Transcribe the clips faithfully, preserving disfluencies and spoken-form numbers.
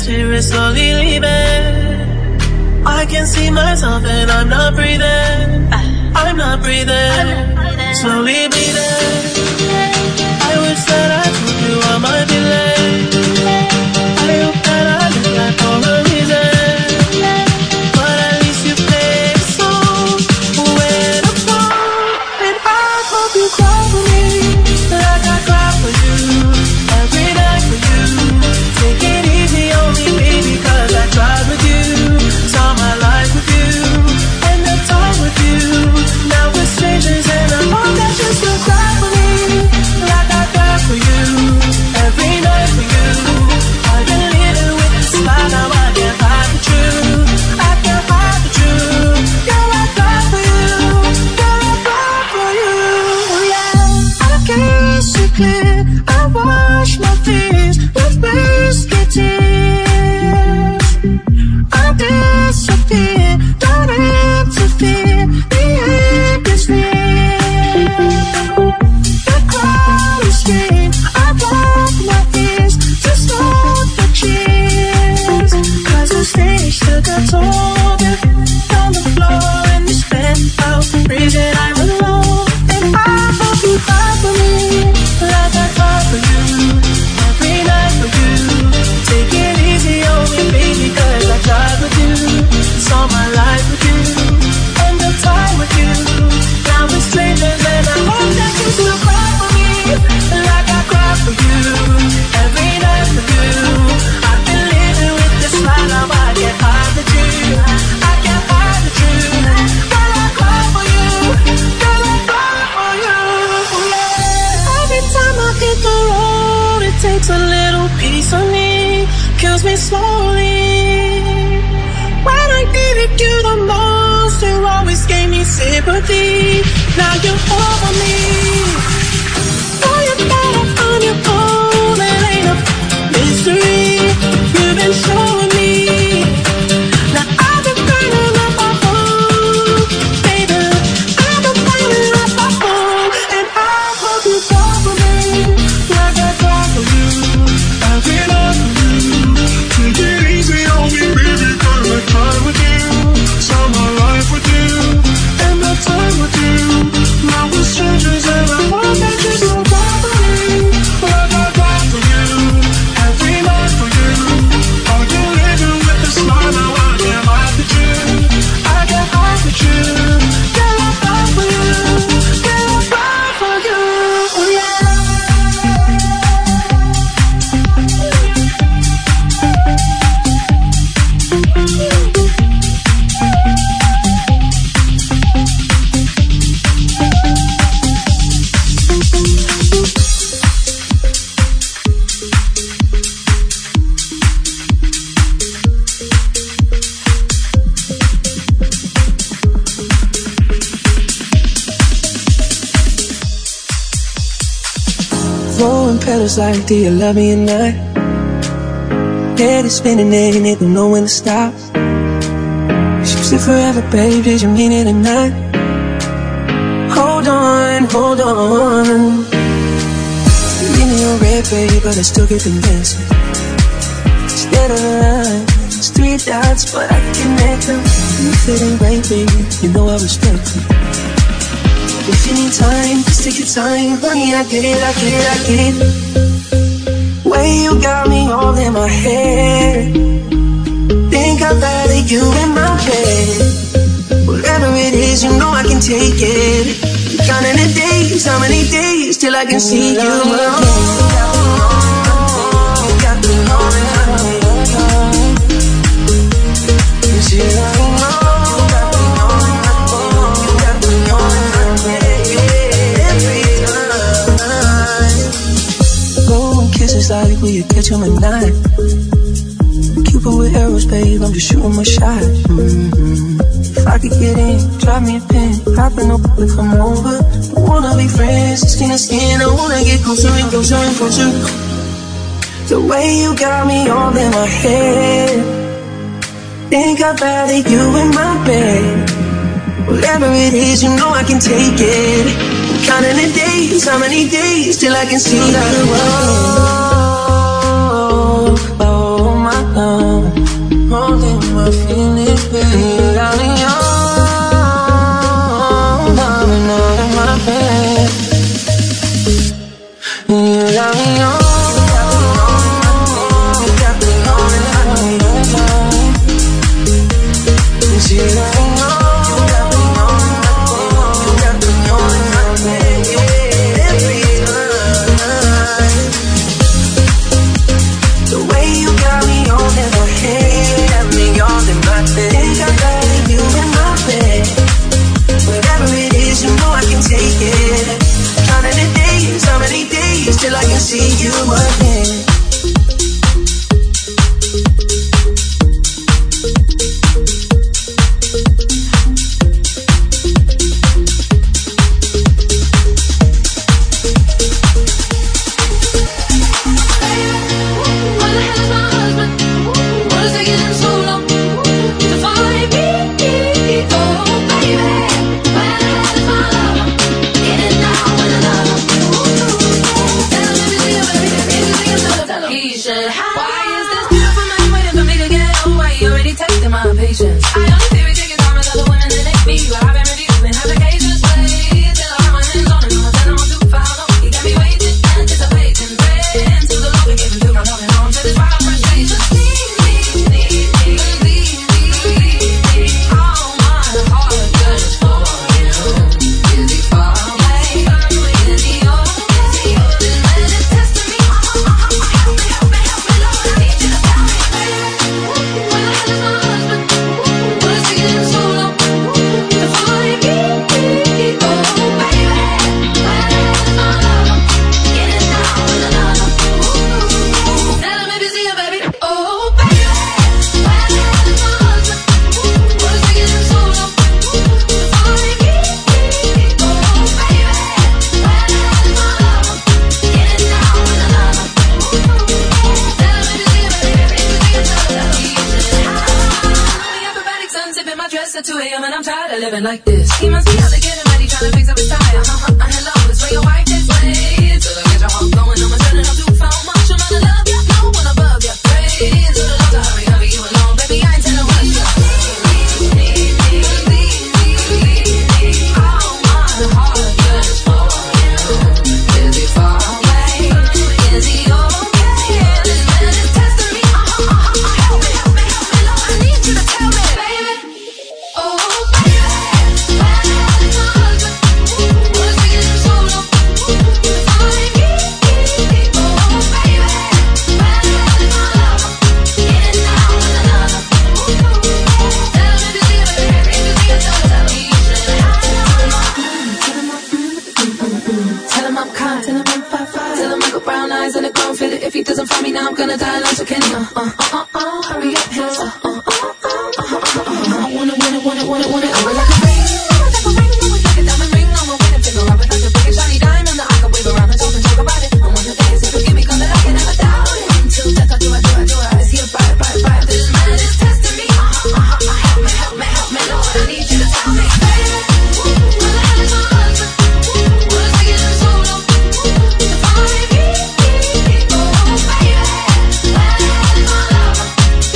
atmosphere is slowly leaving. I can see myself and I'm not breathing. I'm not breathing. Slowly breathing. I wish that I told you all my feelings. I hope that I look like all the reasons, but at least you play a song when I'm gone. And I hope you cry for me like I cry for you every night for you. Take it easy on me, baby, cause I tried with you. Saw my life with you and the time with you. Now we're strangers and I hope that you still cry for me like I cry for you every night for you. I've been living with this lie, now I can't hide the truth. I can't hide the truth. Girl, I cry for you. Girl, I cry for you. Yeah, I can't see clear. I wash my tears with whiskey tears. I disappear, don't interfere. The end is near. The crowd is scream. I block my ears to stop the cheers. Cause the stage took a toll on the floor and you spent out breathing. I'm alone and I hope you cry for me like I cry for you every night for you. Take it easy on me, baby, cause I tried with you. Saw my life with you and the time with you. Now we're strangers and I hope that you still cry for me like I cry for you every night for you. I've been living with this lie, now I can't hide the truth. I can't hide the truth. Girl, I cry for you. Girl, I cry for you. Yeah. Every time I hit the road, it takes a little piece of me, kills me slowly. When I needed you the most, you always gave me sympathy. Now you're over me. Know you're better on your own, it ain't a mystery. You've been showing me. Now I've been burning up my phone, baby. I've been burning up my phone, and I hope you cry for me like I cry for you every night for you. Take it easy on me, baby, cause I tried with you. Saw my life with you and the time with you. Now we're strangers and I hope that you still cry for me like I cry for you every night for you. Are you living with this lie? Now I can't hide the truth. I can't hide the truth. Girl, I cry for you. Girl, I cry for you. Yeah. Throwing petals like, do you love me or not? Head is spinning and it don't know when to stop. She said forever, babe, did you mean it or not? Hold on, hold on. You leave me on red, babe, but I still get the message. Instead of the line, it's three dots, but I can connect them. You fit in right, baby, you know I respect you. If you need time, just take your time. Honey, I get it, I get it, I get it. Way you got me all in my head. Think I'd rather you in my bed. Whatever it is, you know I can take it. Counting the days, how many days till I can see you again. Got me on you see I know. Kisses like will you catch him at night? Cupid with arrows, babe, I'm just shooting my shot. Mm-hmm. If I could get in, drop me a pin, popping up to come over. I wanna be friends, skin to skin, I wanna get closer and closer and closer. The way you got me all in my head. Think I'd rather you in my bed. Whatever it is, you know I can take it. Counting the days, how many days till I can see the world. Oh, oh my God. I feel it, baby. You got me on, darling, all in my bed. You got me on. Till I can see you again. Like this, he must be out there getting ready, trying to fix up his tire. Uh-huh, uh, hello, it's where your wife is late. Till I get your heart going, I'ma turn it up too far. Much I'm gonna love ya, no one above ya. Praise to the Lord, to hurry, hurry, you alone, baby, I ain't telling what you all my heart just for you. Is he far away? Is he okay? This man is testing me. Uh-huh, uh-huh, help me, help me, help me, Lord, I need you to tell me, baby. Oh, if he doesn't find me now, I'm gonna die like so Kenny. Uh, uh, uh, uh, hurry up, hands up. Uh, uh, uh, uh, uh, uh, I wanna, wanna, wanna, wanna, wanna. I would like a ring, like a ring, I would like a diamond ring. I'm a winning figure, I would like to bring a shiny diamond that I can wave around and talk and talk about it. I wanna dance, if you give me come that I can never doubt it. Until death, I do, I do, I do, I is he a fire, fire, fire. This man is testing me. Uh, uh, uh, uh, help me, help me, help me, Lord, I need you to tell me, baby. Where the hell is my husband? What is taking him so long to find me? Oh, baby, where the hell is my lover?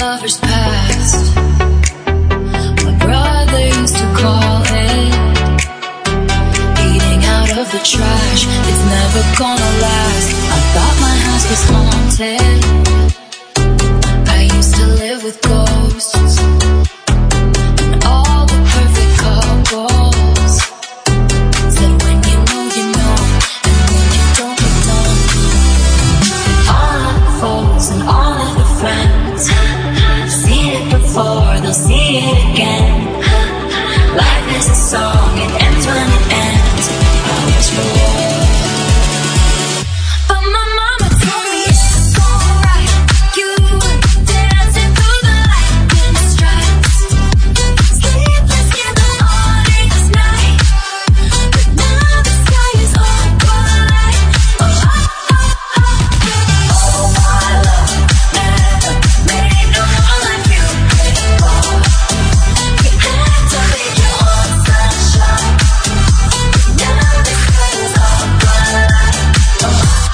lover's past. My brother used to call it eating out of the trash. It's never gonna last. I thought my house was haunted. I used to live with ghosts and all the perfect couples. Said when you know, you know, and when you don't, you don't. All of the folks and all of the friends seen it before, they'll see it again. Life is a song, it ends when it ends. I was wrong. But my mama told me it's alright. You were dancing through the lightning strikes, sleepless in the morning's night. But now the sky is all bright. Oh, oh, oh, oh. Oh, my love never made no one like you before. You had to make your own sunshine. Now the sky is all bright. Oh,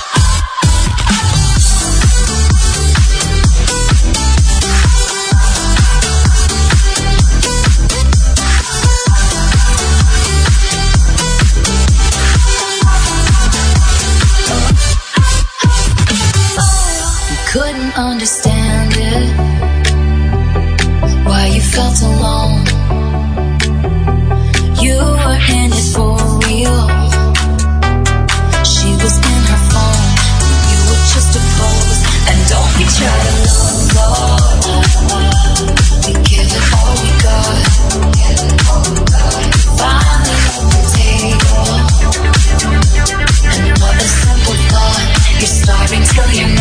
you couldn't understand it, why you felt alone. You were in it for real. She was in her phone, you were just a pose. And don't be try to love, Lord. We give it all we got. Finally on the table. And what a simple thought. You're starving till you're